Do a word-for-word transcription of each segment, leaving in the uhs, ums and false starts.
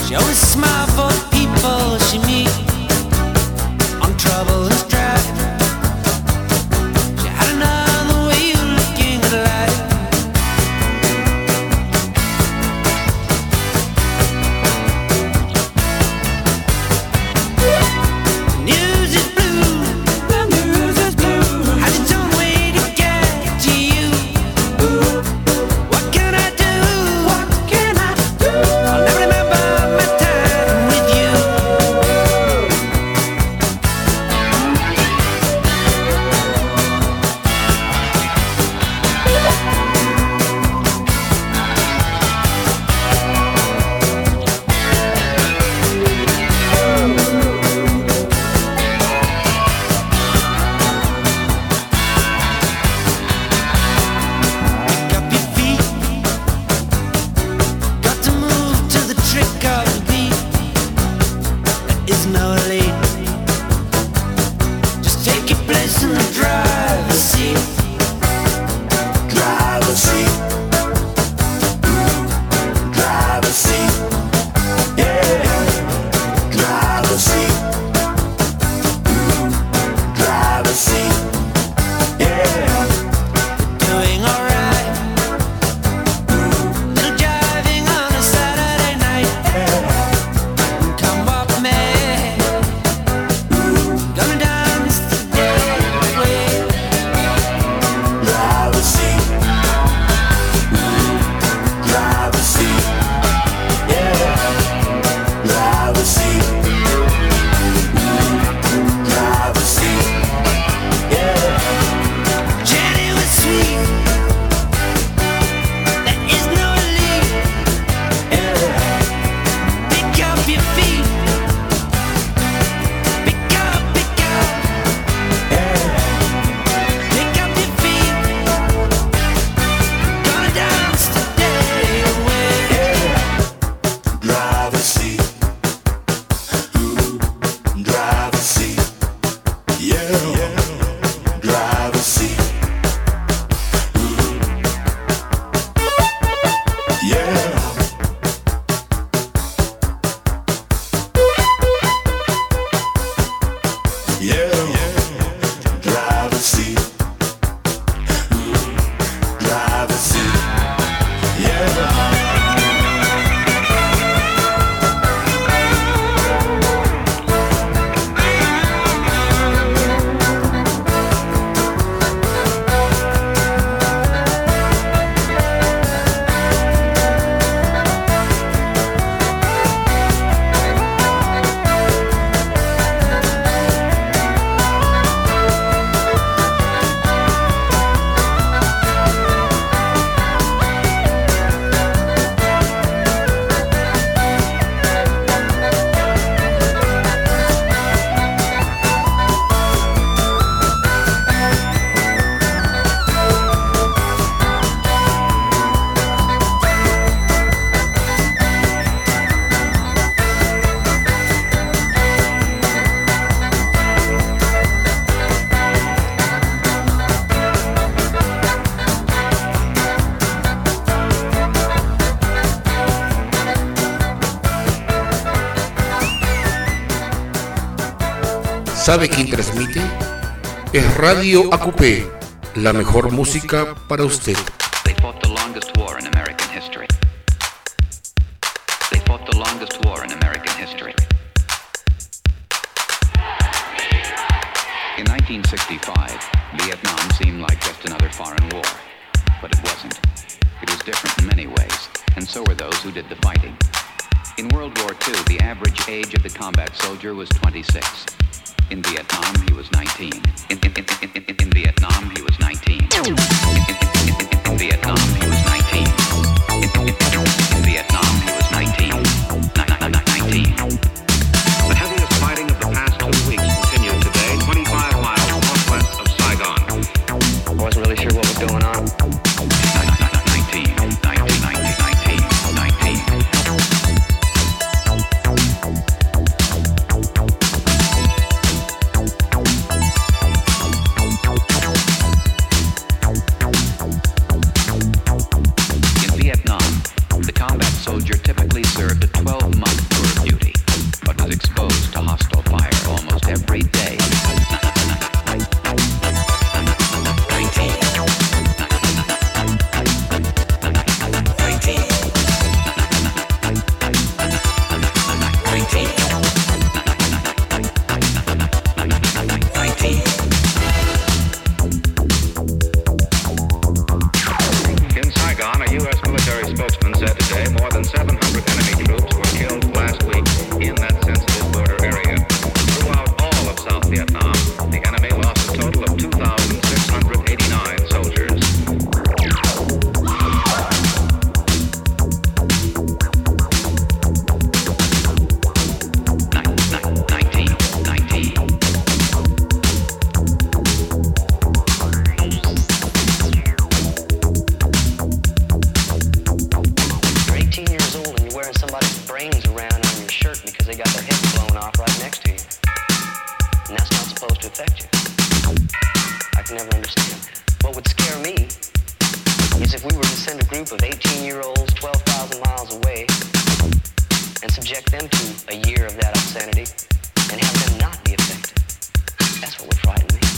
¿Sabe quién transmite? Es Radio A Q P, la mejor música para usted. They fought the longest war in American history. They fought the longest war in American history. In nineteen sixty-five, Vietnam seemed like just another foreign war. But it wasn't. It was different in many ways, and so were those who did the fighting. In World War Two, the average age of the combat soldier was twenty-six. In Vietnam, he was nineteen. In, in, in, in, in, in Vietnam, he was nineteen. In, in, in, in, in Vietnam, he was nineteen. In, in, in, in Vietnam, he was nineteen. nineteen. The heaviest fighting of the past two weeks continued today, twenty-five miles northwest of Saigon. I wasn't really sure what was going on. nineteen, nineteen, nineteen, nineteen, nineteen. Soldier typically served around on your shirt because they got their heads blown off right next to you. And that's not supposed to affect you. I can never understand. What would scare me is if we were to send a group of eighteen-year-olds twelve thousand miles away and subject them to a year of that obscenity and have them not be affected. That's what would frighten me.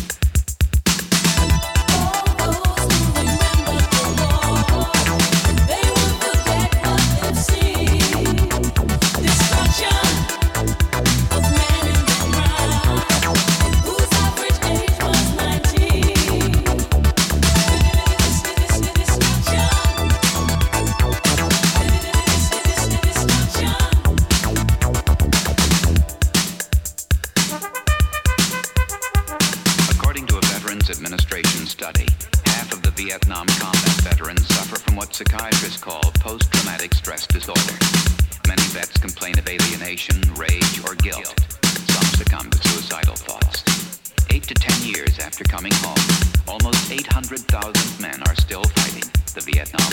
Vietnam combat veterans suffer from what psychiatrists call post-traumatic stress disorder. Many vets complain of alienation, rage, or guilt. Some succumb to suicidal thoughts. Eight to ten years after coming home, almost eight hundred thousand men are still fighting the Vietnam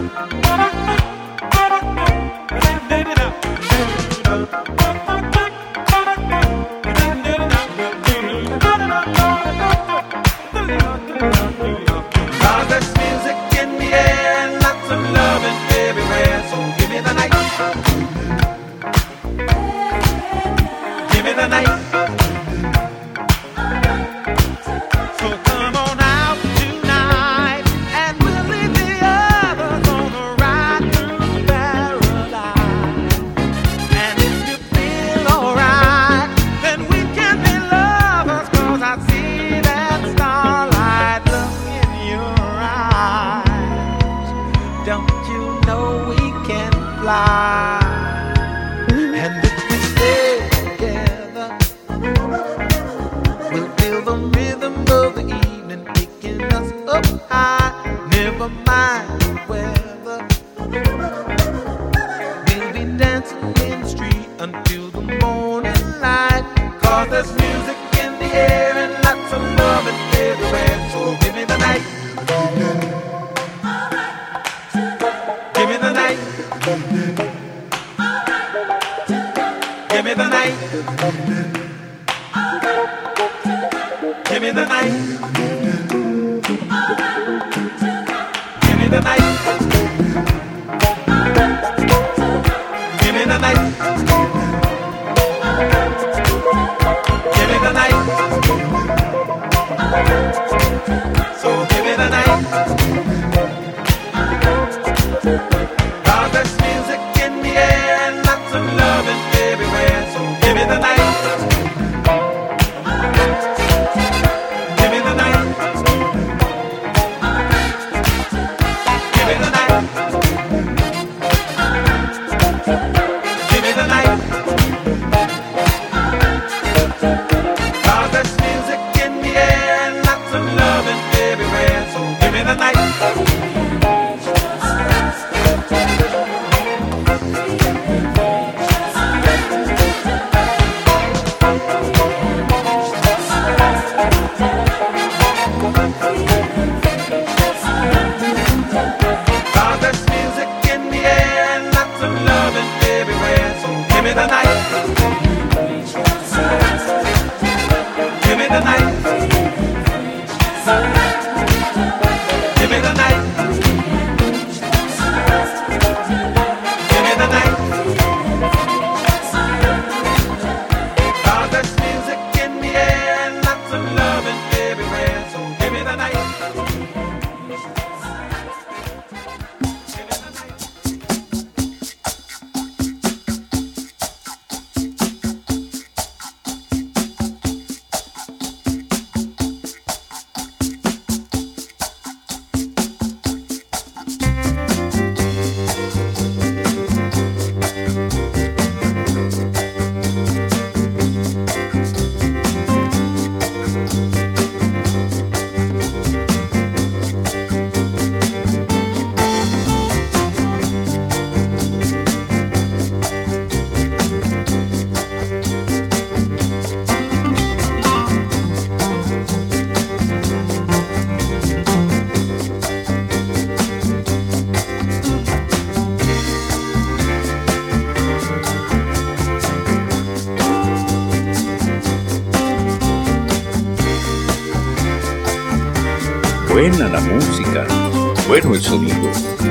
Buena la música, bueno el sonido.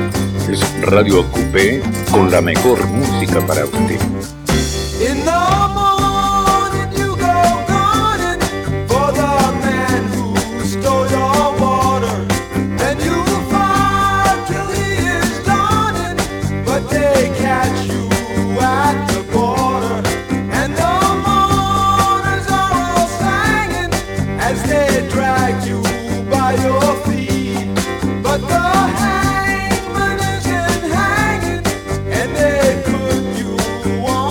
Es Radio Acupé con la mejor música para usted. In the morning you go gunning for the man who stole your water, and you fight till he is done, but they catch you at the border, and the mourners are all singing as they drag you by your feet, but the hangman isn't hanging, and they put you on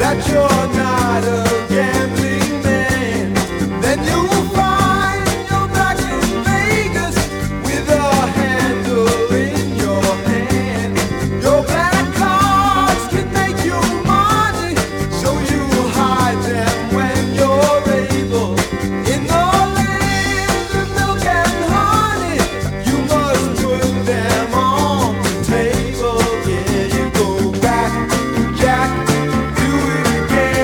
Jack, do it again.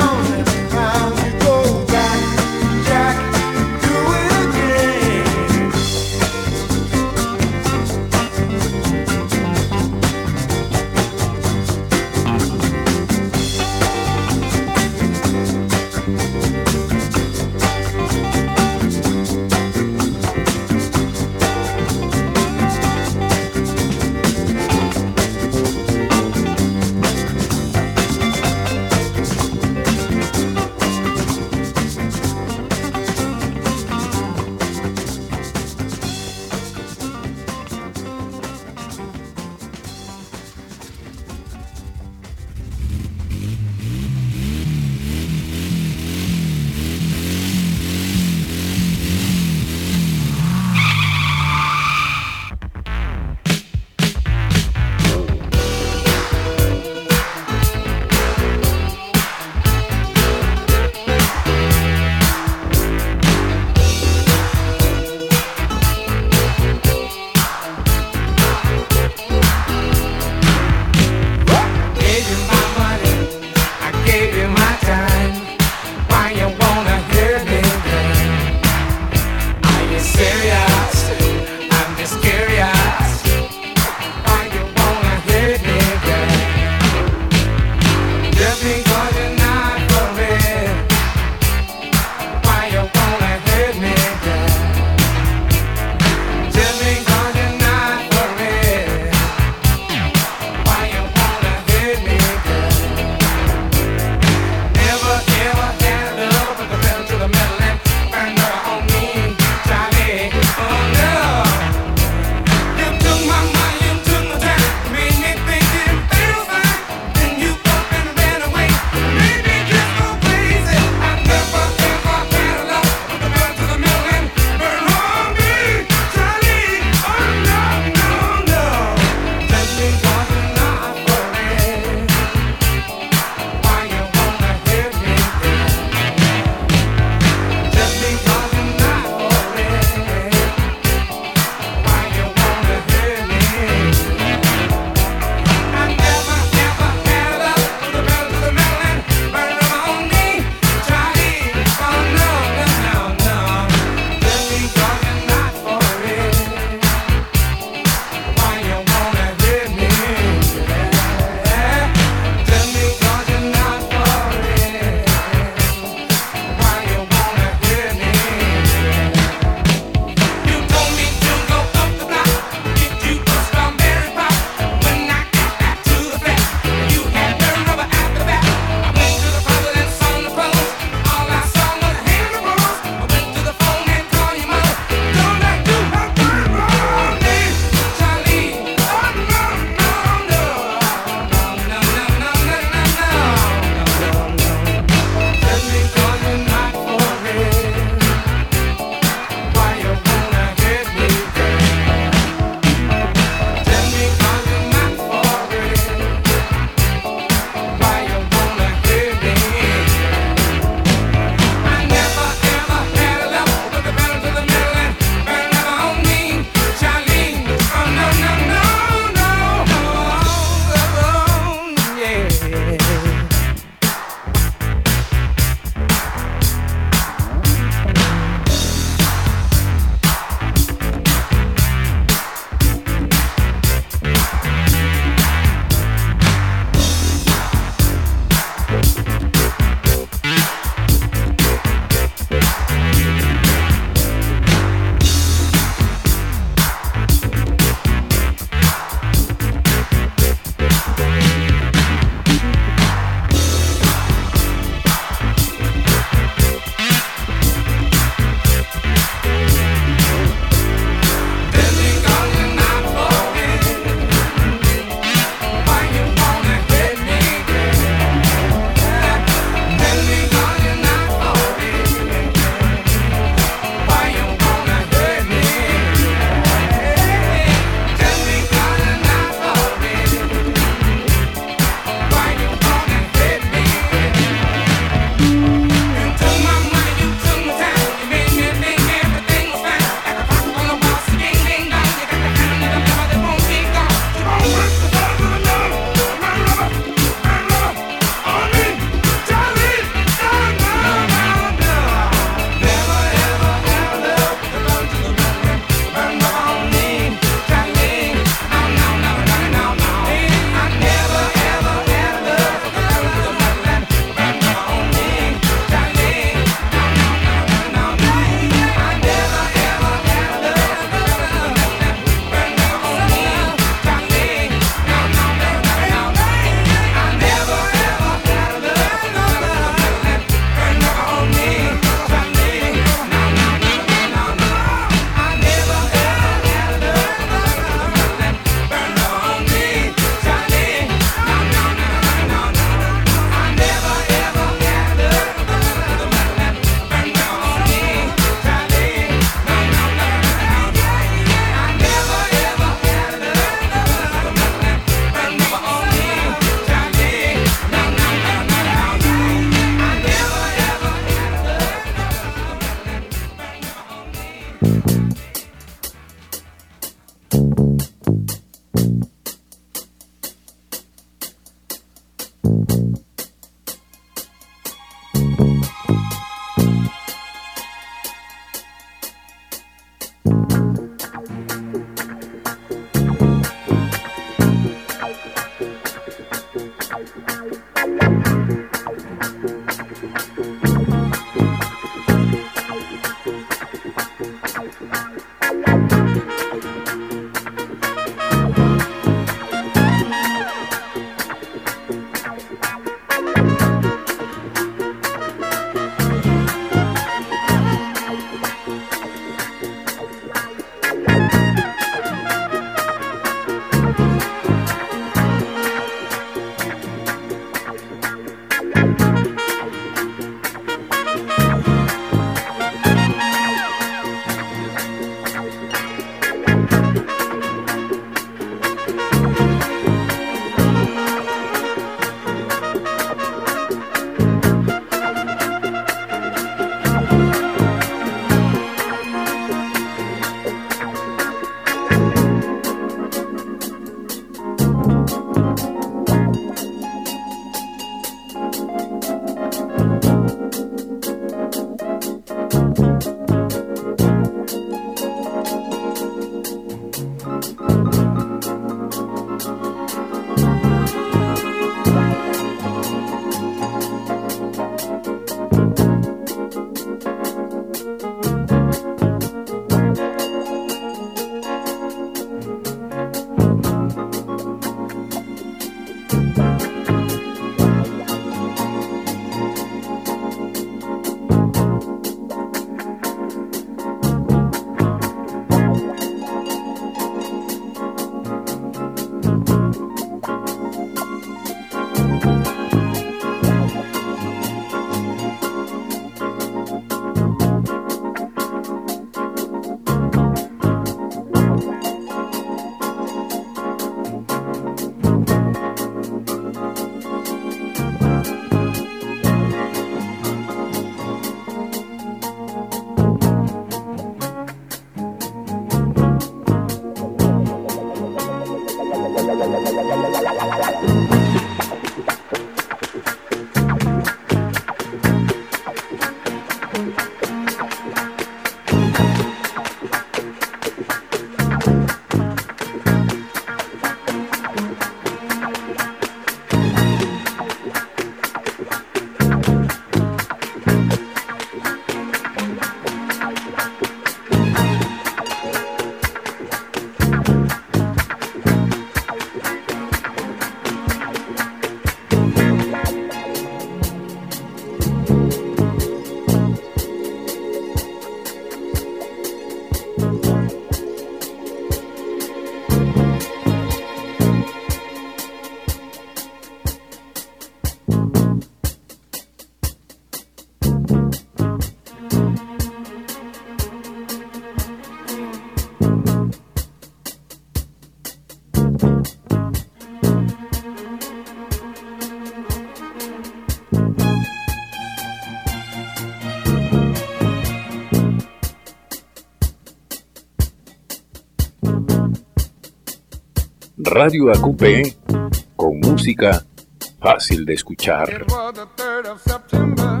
Radio A Q P, con música fácil de escuchar. It was the third of September.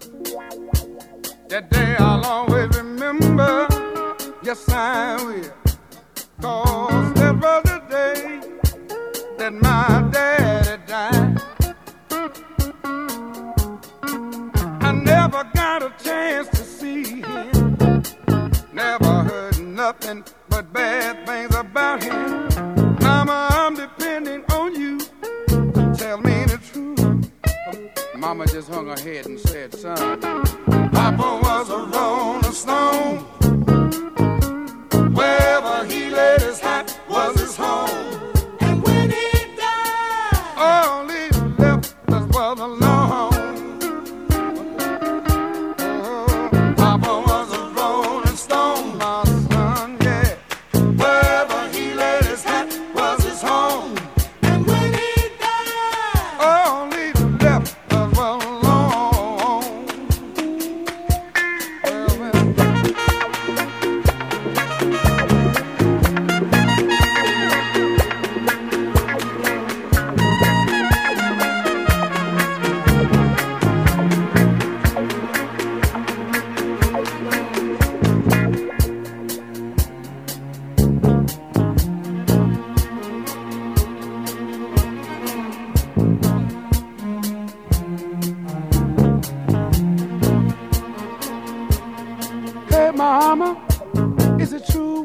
That day I'll always remember. Yes, I will. 'Cause that was the day that my daddy died. I never got a chance to see him. Never heard nothing but bad things about him. Mama, I'm depending on you to tell me the truth. Mama just hung her head and said, son, Papa was a rolling stone. Wherever he laid his hat was his home. And when he died, all he left us was alone. Oh, Papa was a rolling stone, my son, yeah. Wherever he laid his hat was his home. And when he died, all he left us was alone. Well, well.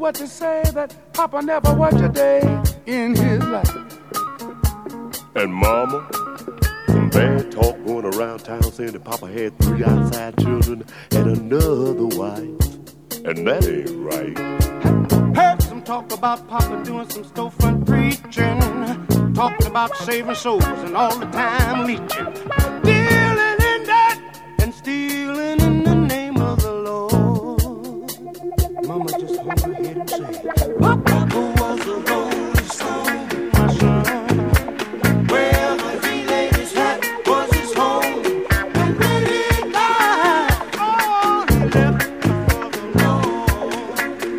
what to say that Papa never worked a day in his life. And Mama, some bad talk going around town saying that Papa had three outside children and another wife. And that ain't right. Heard some talk about Papa doing some storefront preaching, talking about saving souls and all the time leeching, dealing in that and stealing in the name of the Lord. Mama just hold her head and say, Papa was a rolling stone, my son. Wherever he laid his hat was his home. And when he died, oh, he left for the Lord.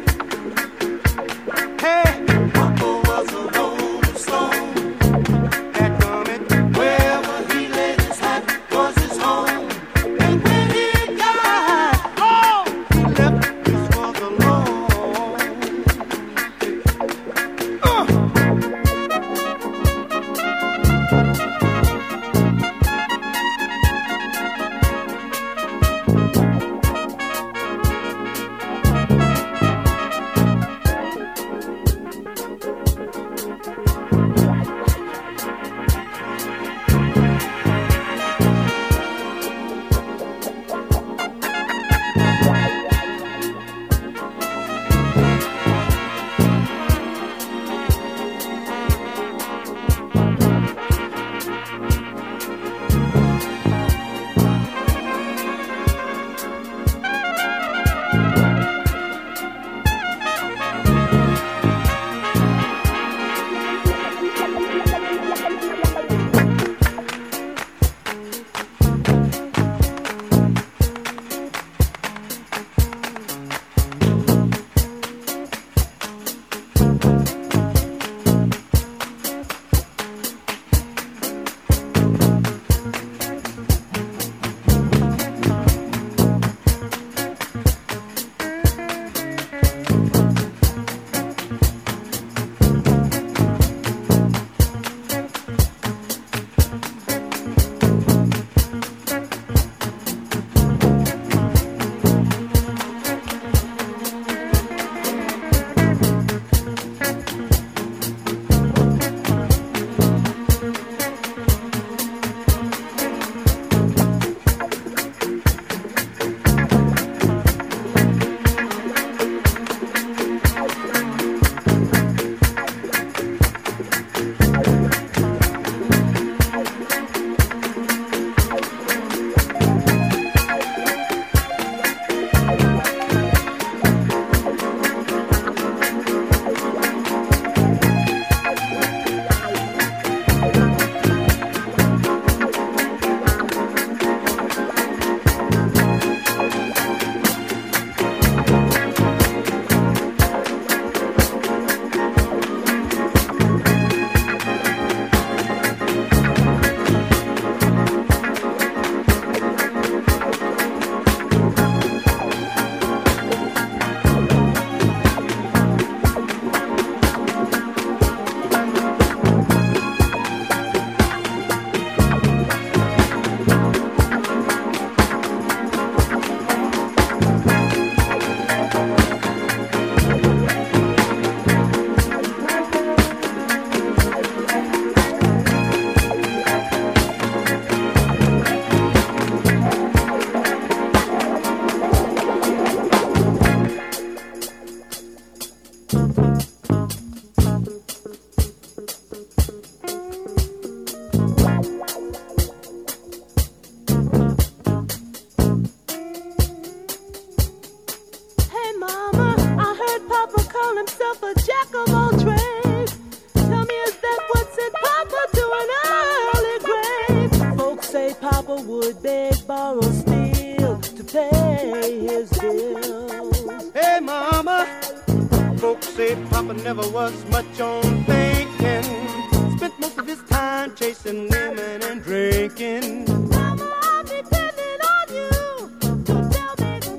Hey, Papa was a rolling stone. That coming, wherever he laid his hat was his home. And when he died, oh, he left this for the Lord. Uh. Papa would beg, borrow, steal to pay his bills. Hey, Mama, folks say Papa never was much on thinking. Spent most of his time chasing women and drinking. Mama, I'm depending on you to tell me the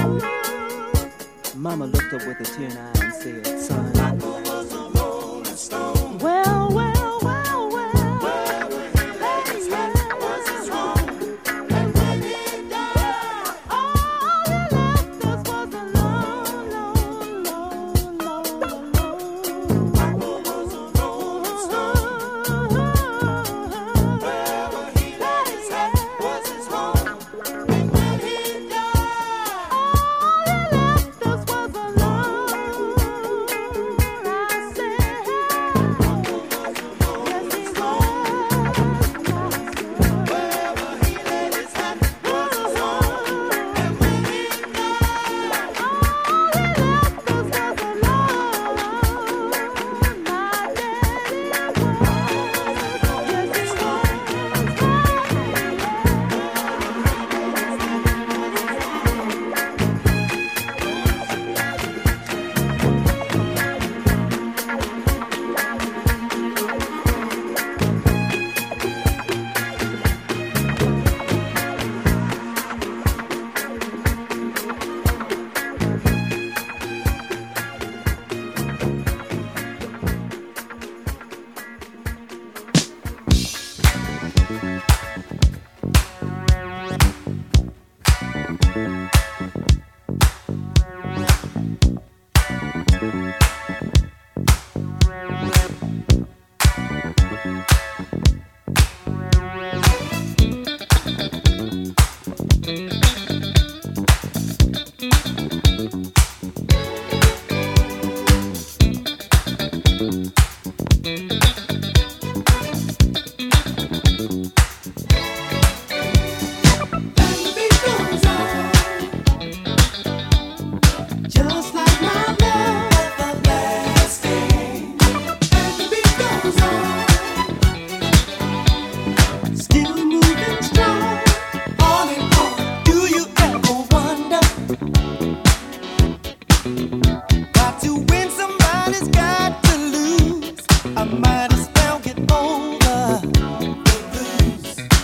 truth. Mama looked up with a tear in her eye and said, son, Papa was a rolling stone. Well, well, well, well.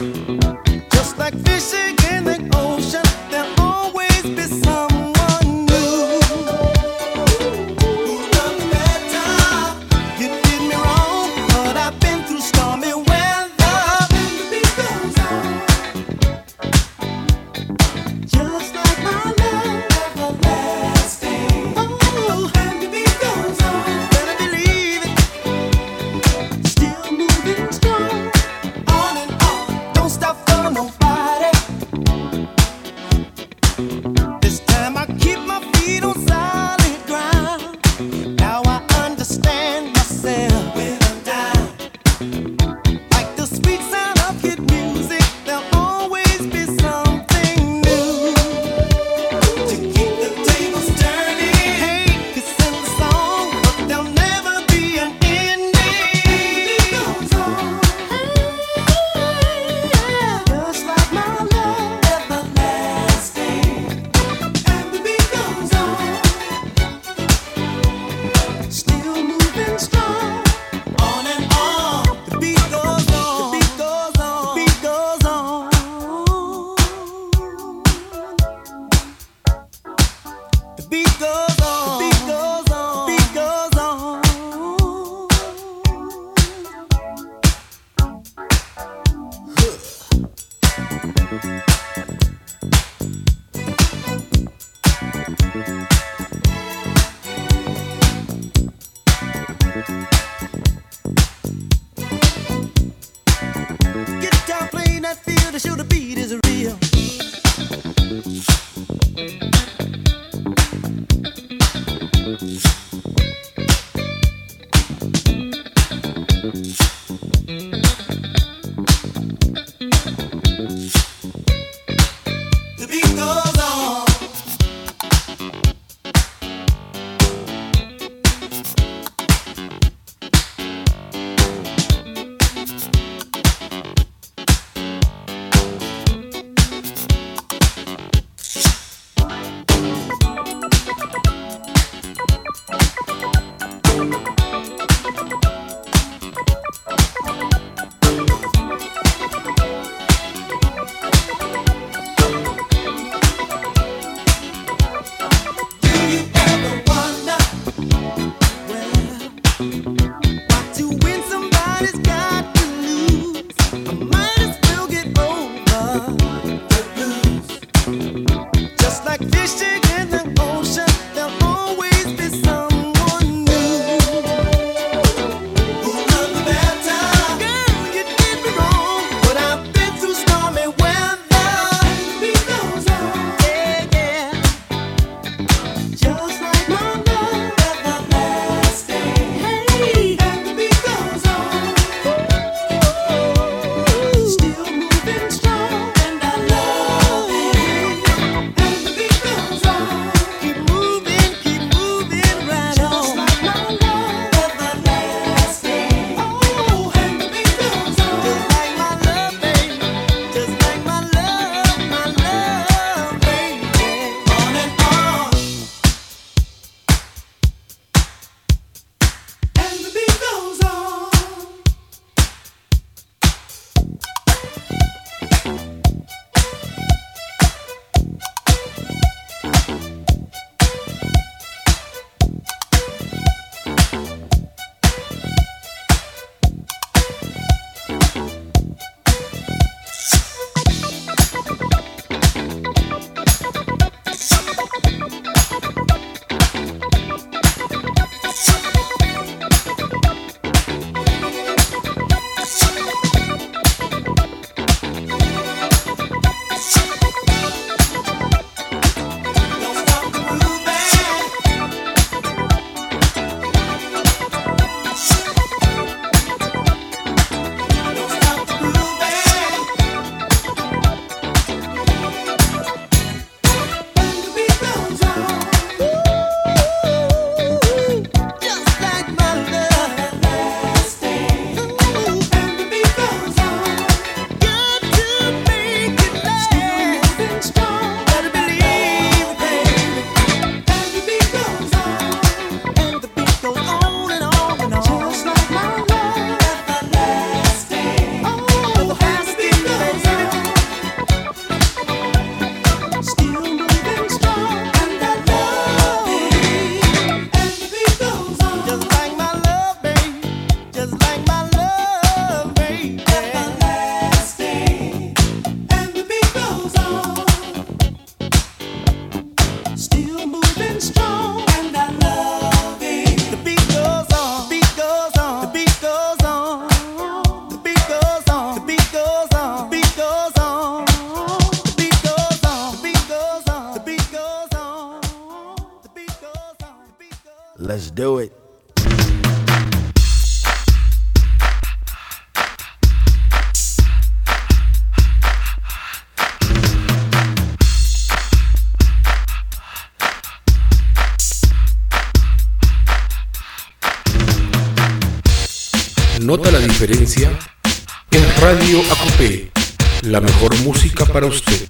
Just like fishing in the ocean, there'll always be someone new. Who's done better? You did me wrong, but I've been through stormy weather. And the beat goes on. Just like my love, everlasting. Oh, and the beat goes on. Better believe it. Still moving strong. On and on. Don't stop for nobody. This time I keep my feet on solid ground. Now I understand myself when I'm down. Like the sweet sound of hit music, there'll always be something new to keep the tables turning. Hate is in the song, but there'll never be an ending. It goes on. Just like my love, everlasting. And the beat goes on. Still moving strong. On and on. The beat goes on. The beat goes on. The beat goes on. The beat goes on. The beat goes on. The beat goes on. Get down, play that field to show the beat is real. let's do it. ¿Nota la diferencia? Es Radio A Q P, la mejor música para usted.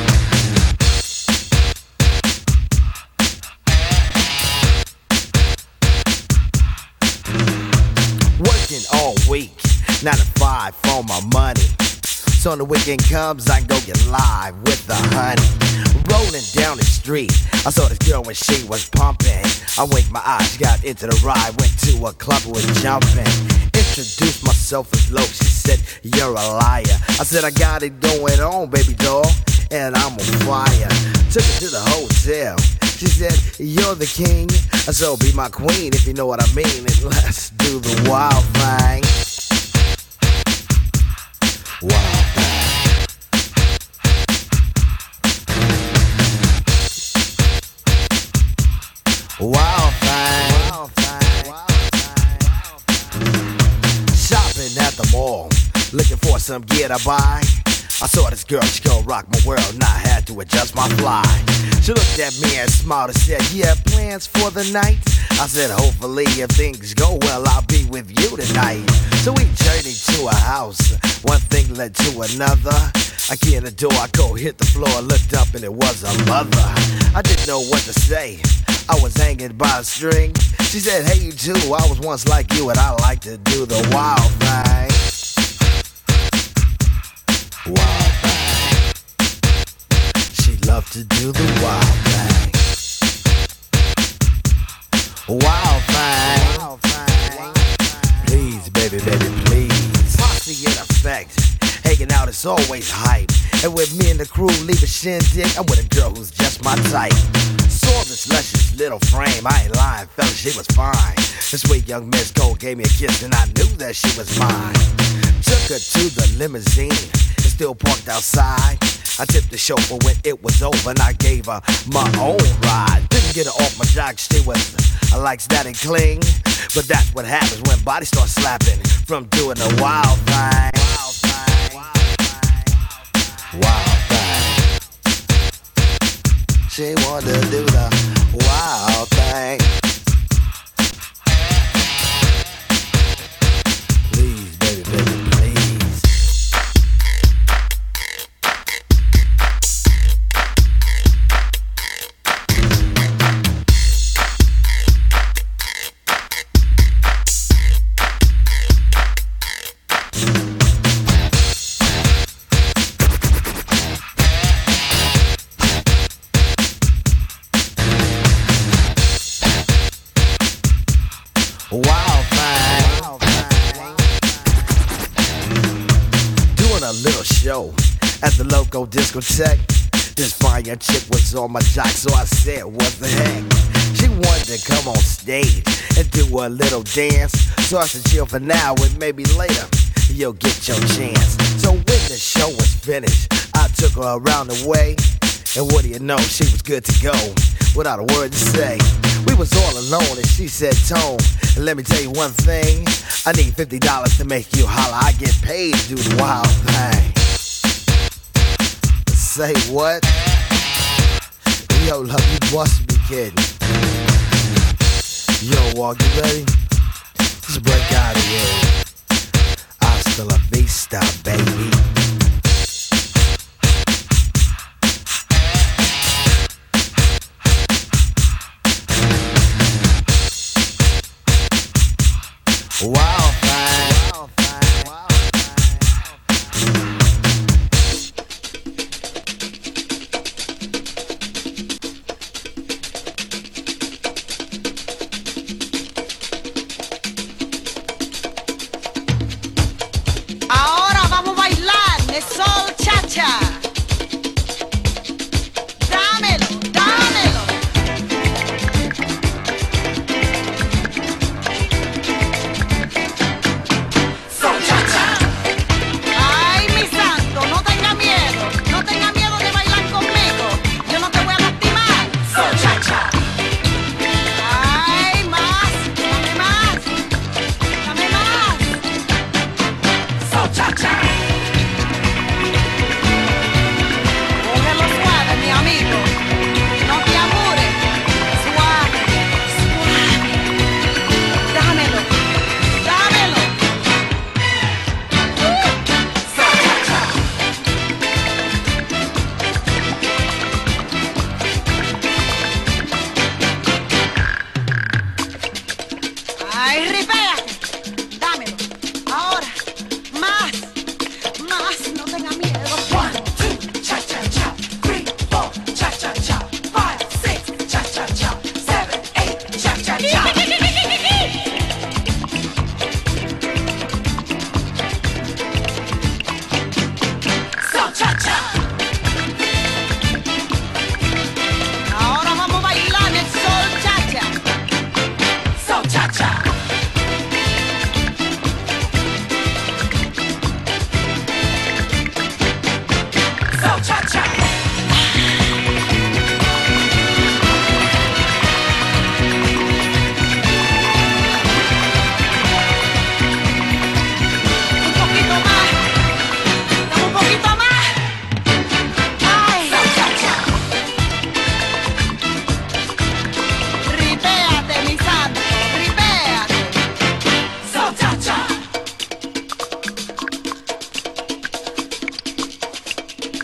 Working all week, nine to five for my money. So when the weekend comes, I can go get live with the honey. Rolling down the street, I saw this girl when she was pumping. I winked my eyes, got into the ride, went to a club, was jumping. Introduced myself as low, she said, you're a liar. I said, I got it going on, baby doll, and I'm on fire. Took her to the hotel, she said, you're the king, so be my queen if you know what I mean, and let's do the wild thing. Wild thing. Wild thing. Wild thing. Shopping at the mall, looking for some gear to buy. I saw this girl, she gon' rock my world, and I had to adjust my fly. She looked at me and smiled and said, you have plans for the night? I said, hopefully if things go well, I'll be with you tonight. So we journeyed to a house, one thing led to another. I key in the door, I go hit the floor, looked up and it was a mother. I didn't know what to say, I was hanging by a string. She said, hey you too, I was once like you and I like to do the wild thing. Wild thing. She loved to do the wild thing. Wild thing. Wild thing. Please, baby, baby, please. Posse in effect. Hanging out is always hype. And with me and the crew leave a shindig, I'm with a girl who's just my type. Saw this luscious little frame, I ain't lying, fella, she was fine. This sweet young Miss Cole gave me a kiss and I knew that she was mine. Took her to the limousine, it's still parked outside. I tipped the chauffeur when it was over and I gave her my own ride. Didn't get her off my jock, she was, I likes that and cling. But that's what happens when bodies start slapping from doing the wild thing. Wild thing. Wild thing. She wanted to do the wild thing. Please, baby, baby, please. Wild thing. Wild thing. Doing a little show at the local discotheque. This fine young chick was on my jock, so I said, what the heck? She wanted to come on stage and do a little dance. So I said, chill for now and maybe later you'll get your chance. So when the show was finished, I took her around the way. And what do you know, she was good to go, without a word to say. We was all alone and she said, Tone, let me tell you one thing. I need fifty dollars to make you holler. I get paid to do the wild thing. Say what? Yo, love, you must be kidding. Yo, Walk, you ready? Let's break out of here. Hasta la vista, baby. Wild thing. Wild thing. Wild thing. Ahora vamos a bailar.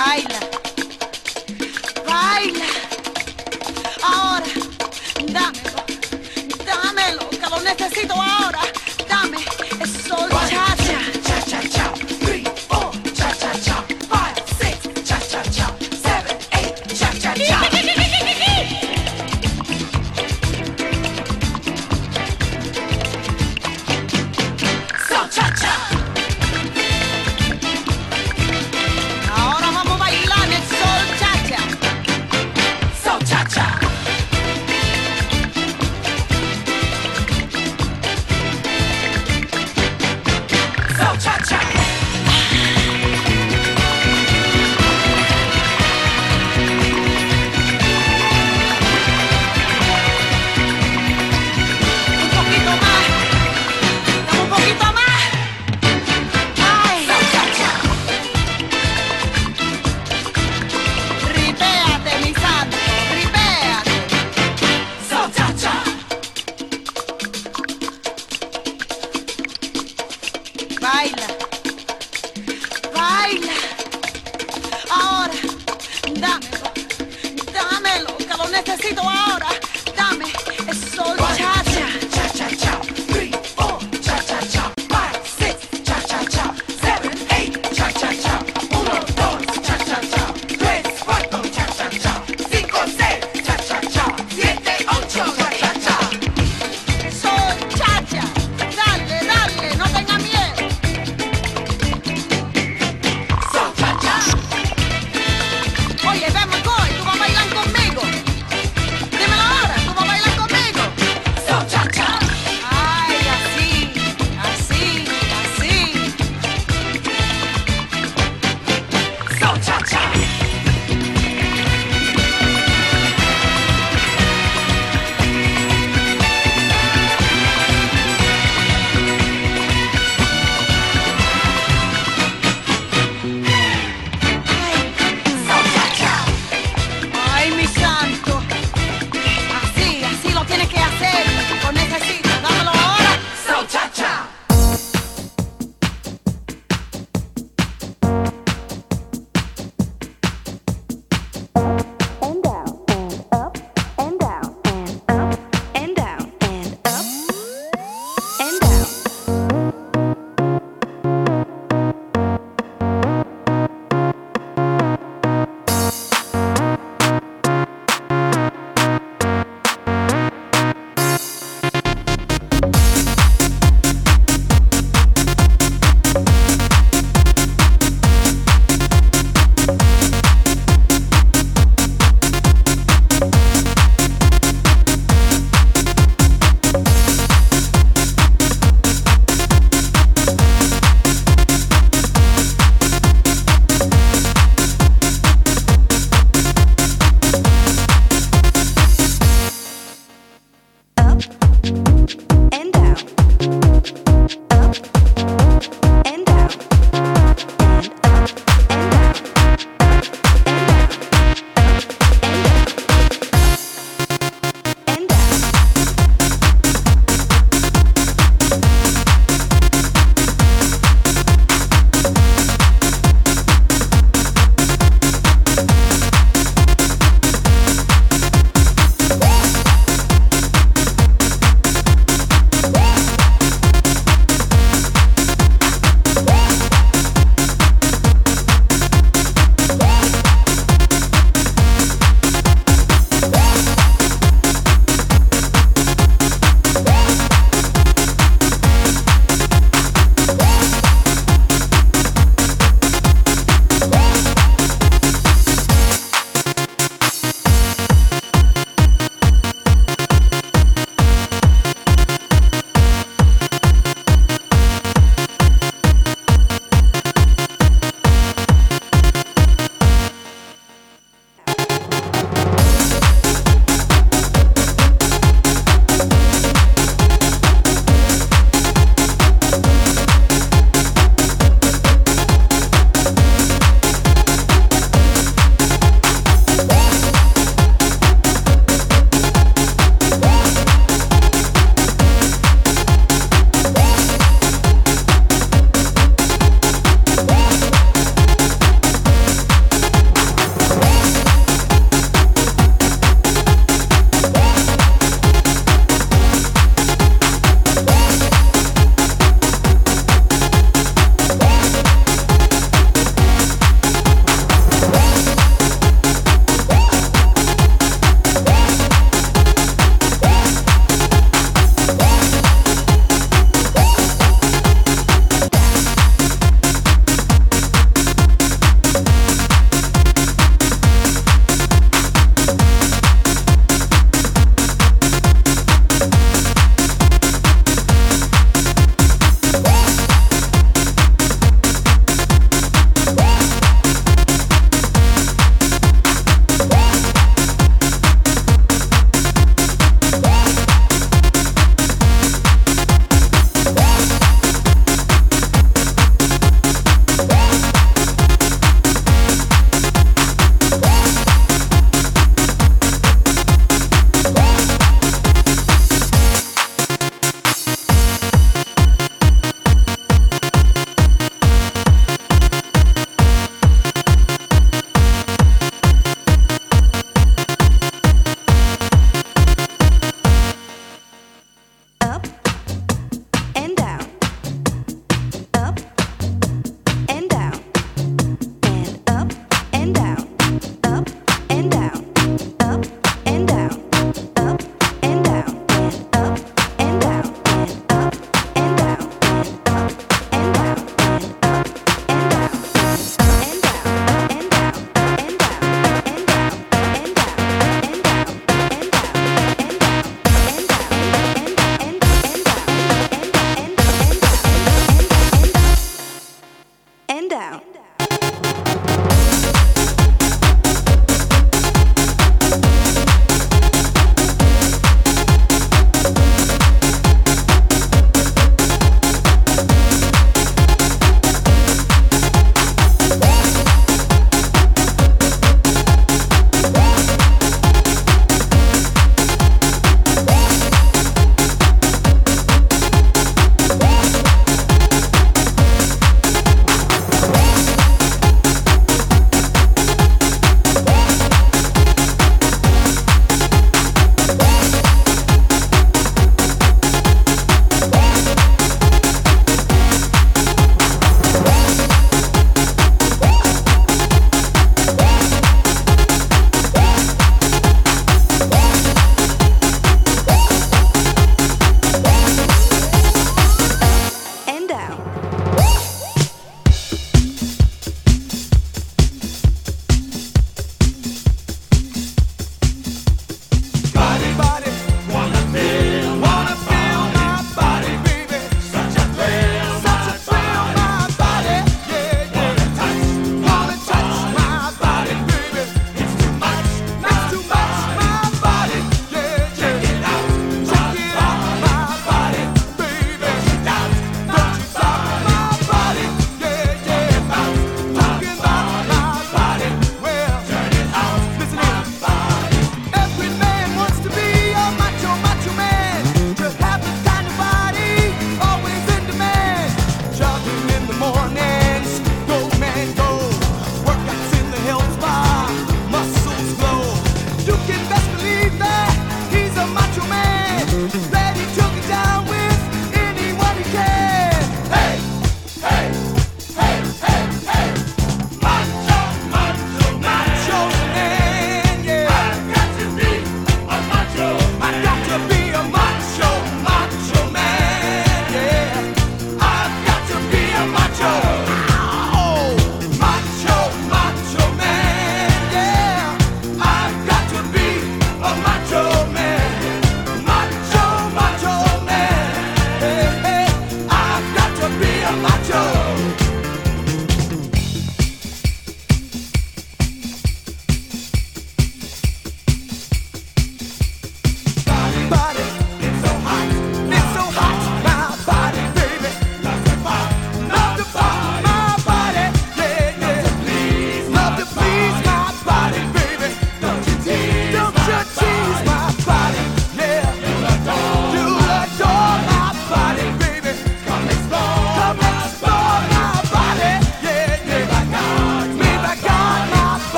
Baila, baila. Ahora, dámelo, dámelo, que lo necesito ahora. Dame el sol, cha cha, cha cha cha. Three, four, cha cha cha. Five, six, cha cha cha. Seven, eight, cha cha cha. So cha cha. Ahora vamos a bailar el sol, cha cha. So cha cha. So cha cha. Un poquito más. Dame un poquito más. Ay. So cha cha. Ripéate, mi santo, ripéate. So cha cha. Baila, baila. Ahora, dámelo, dámelo, que lo necesito ahora. Dame el sol, cha cha, cha cha cha. Three, four, cha cha cha. Five, six, cha cha cha. Seven, eight, cha cha cha. Uno, dos, cha cha cha. Tres, cuatro, cha cha cha. Cinco, seis, cha cha cha. Siete, ocho, cha cha cha. Sol, cha cha. Dale, dale, no tenga miedo. So cha cha. Oye, ven, McCoy, tú vas a bailar conmigo. Dímelo.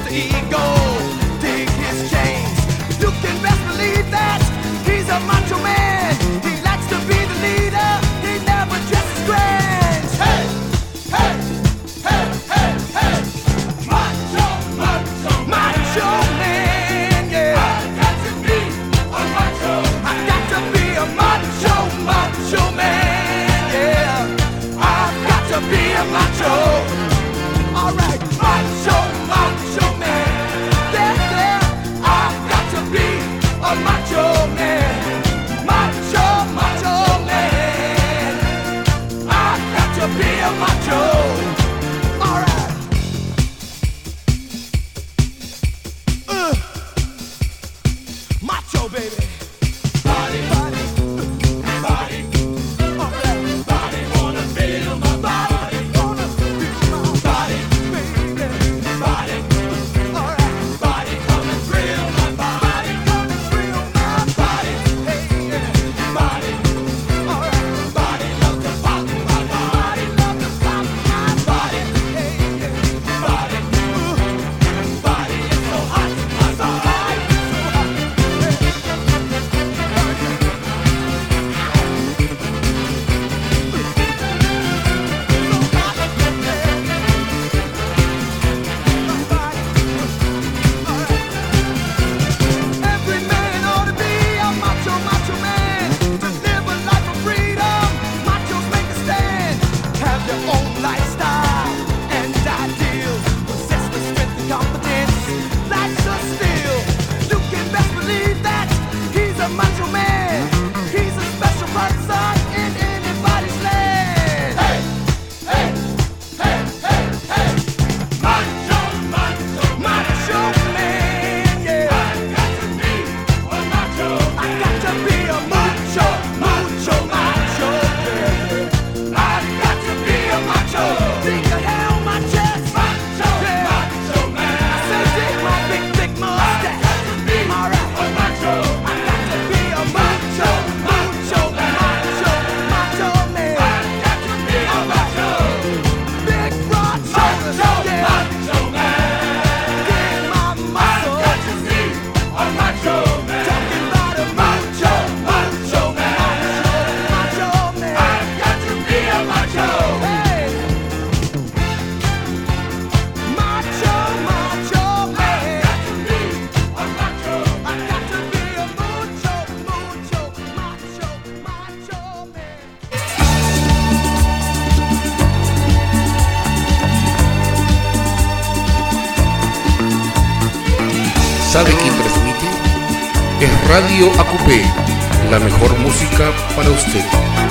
ego, dig his chains. You can best believe that he's a macho man. He likes to be the leader, he never dresses strange. Hey, hey, hey, hey, hey. Macho, macho, macho man, yeah. I got to be a macho. I got to be a macho, macho man, yeah. I've got to be a macho. All right, macho, macho man, yeah, yeah. I've got to be a macho man, macho, macho man. I've got to be a macho. All right. Uh, macho, baby. Body, body, body. All right. Body wanna feel my body. Wanna feel my body, baby. Body. All right. Body come and thrill my body. Come and thrill my body. Hey, yeah. Body. All right. Body love to pop my body. Love to pop my body. Hey, yeah. Body. Ooh. Body is so hot. My body is so hot. Hey. Every man ought to be a macho, macho man. To live a life of freedom, machos make a stand. Have your own lifestyle and ideals. Possess the strength and confidence. Life's a steal. You can best believe that he's a macho man. He's a special person in anybody's land. Hey, hey, hey, hey, hey. Macho, macho, macho man, yeah. I got to be a macho. I got to be a macho, macho, macho, yeah. I got to be a macho. Dig the hell on my chest, macho, yeah. Macho man. I say dig my big, big mustache. I got to be all right. A macho. I got to be a macho, macho, macho, macho man. I got to be a macho. Big broad shoulders, yeah. Macho man. Get my muscle. I got to be a macho man. Talking about a macho, macho man. Macho, macho man. I got to be a macho. Hey. Macho, macho man. I got to be a macho. I got to be a mucho, mucho, macho, macho man. ¿Sabe quién transmite? Es Radio A Q P, la mejor música para usted.